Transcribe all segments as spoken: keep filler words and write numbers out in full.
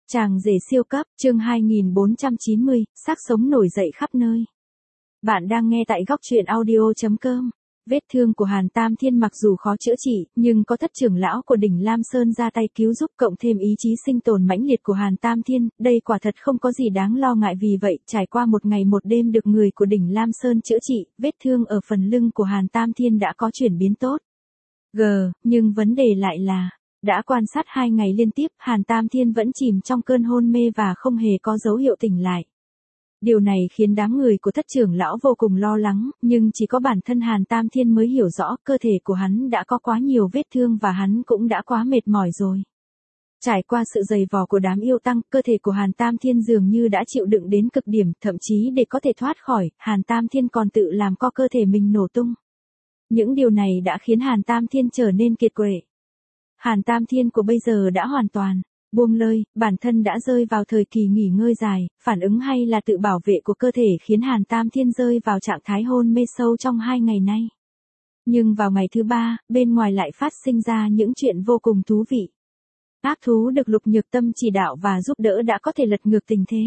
Chàng rể siêu cấp, chương hai nghìn bốn trăm chín mươi, xác sống nổi dậy khắp nơi. Bạn đang nghe tại góc truyện audio chấm com. Vết thương của Hàn Tam Thiên mặc dù khó chữa trị, nhưng có thất trưởng lão của đỉnh Lam Sơn ra tay cứu giúp cộng thêm ý chí sinh tồn mãnh liệt của Hàn Tam Thiên, đây quả thật không có gì đáng lo ngại. Vì vậy, trải qua một ngày một đêm được người của đỉnh Lam Sơn chữa trị, vết thương ở phần lưng của Hàn Tam Thiên đã có chuyển biến tốt. G, nhưng vấn đề lại là, đã quan sát hai ngày liên tiếp, Hàn Tam Thiên vẫn chìm trong cơn hôn mê và không hề có dấu hiệu tỉnh lại. Điều này khiến đám người của thất trưởng lão vô cùng lo lắng, nhưng chỉ có bản thân Hàn Tam Thiên mới hiểu rõ cơ thể của hắn đã có quá nhiều vết thương và hắn cũng đã quá mệt mỏi rồi. Trải qua sự dày vò của đám yêu tăng, cơ thể của Hàn Tam Thiên dường như đã chịu đựng đến cực điểm, thậm chí để có thể thoát khỏi, Hàn Tam Thiên còn tự làm co cơ thể mình nổ tung. Những điều này đã khiến Hàn Tam Thiên trở nên kiệt quệ. Hàn Tam Thiên của bây giờ đã hoàn toàn buông lơi, bản thân đã rơi vào thời kỳ nghỉ ngơi dài, phản ứng hay là tự bảo vệ của cơ thể khiến Hàn Tam Thiên rơi vào trạng thái hôn mê sâu trong hai ngày nay. Nhưng vào ngày thứ ba, bên ngoài lại phát sinh ra những chuyện vô cùng thú vị. Ác thú được Lục Nhược Tâm chỉ đạo và giúp đỡ đã có thể lật ngược tình thế.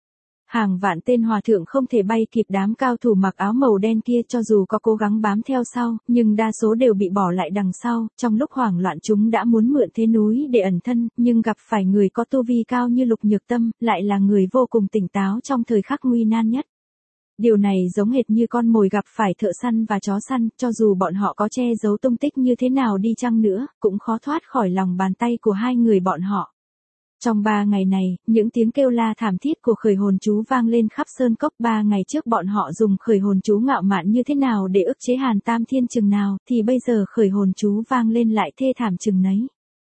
Hàng vạn tên hòa thượng không thể bay kịp đám cao thủ mặc áo màu đen kia, cho dù có cố gắng bám theo sau, nhưng đa số đều bị bỏ lại đằng sau. Trong lúc hoảng loạn chúng đã muốn mượn thế núi để ẩn thân, nhưng gặp phải người có tu vi cao như Lục Nhược Tâm, lại là người vô cùng tỉnh táo trong thời khắc nguy nan nhất. Điều này giống hệt như con mồi gặp phải thợ săn và chó săn, cho dù bọn họ có che giấu tung tích như thế nào đi chăng nữa, cũng khó thoát khỏi lòng bàn tay của hai người bọn họ. Trong ba ngày này, những tiếng kêu la thảm thiết của khởi hồn chú vang lên khắp sơn cốc. Ba ngày trước bọn họ dùng khởi hồn chú ngạo mạn như thế nào để ức chế Hàn Tam Thiên chừng nào, thì bây giờ khởi hồn chú vang lên lại thê thảm chừng nấy.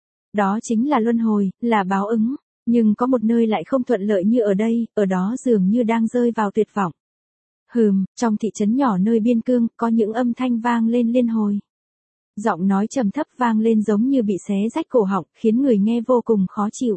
Đó chính là luân hồi, là báo ứng, nhưng có một nơi lại không thuận lợi như ở đây, ở đó dường như đang rơi vào tuyệt vọng. Hừm, trong thị trấn nhỏ nơi biên cương, có những âm thanh vang lên liên hồi. Giọng nói trầm thấp vang lên giống như bị xé rách cổ họng, khiến người nghe vô cùng khó chịu.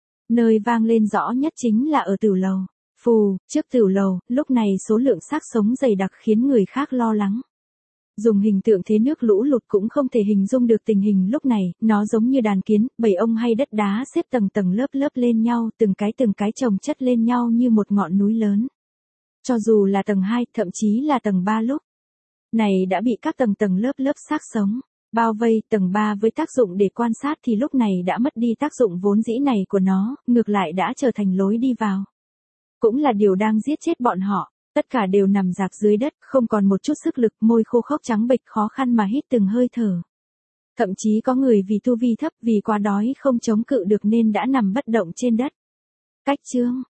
Nơi vang lên rõ nhất chính là ở tửu lầu. Phù, trước tửu lầu, lúc này số lượng xác sống dày đặc khiến người khác lo lắng. Dùng hình tượng thế nước lũ lụt cũng không thể hình dung được tình hình lúc này, nó giống như đàn kiến, bầy ong hay đất đá xếp tầng tầng lớp lớp lên nhau, từng cái từng cái chồng chất lên nhau như một ngọn núi lớn. Cho dù là tầng hai, thậm chí là tầng ba lúc này đã bị các tầng tầng lớp lớp xác sống bao vây. Tầng ba với tác dụng để quan sát thì lúc này đã mất đi tác dụng vốn dĩ này của nó, ngược lại đã trở thành lối đi vào. Cũng là điều đang giết chết bọn họ, tất cả đều nằm rạp dưới đất, không còn một chút sức lực, môi khô khốc trắng bệch khó khăn mà hít từng hơi thở. Thậm chí có người vì tu vi thấp, vì quá đói không chống cự được nên đã nằm bất động trên đất. Cách chương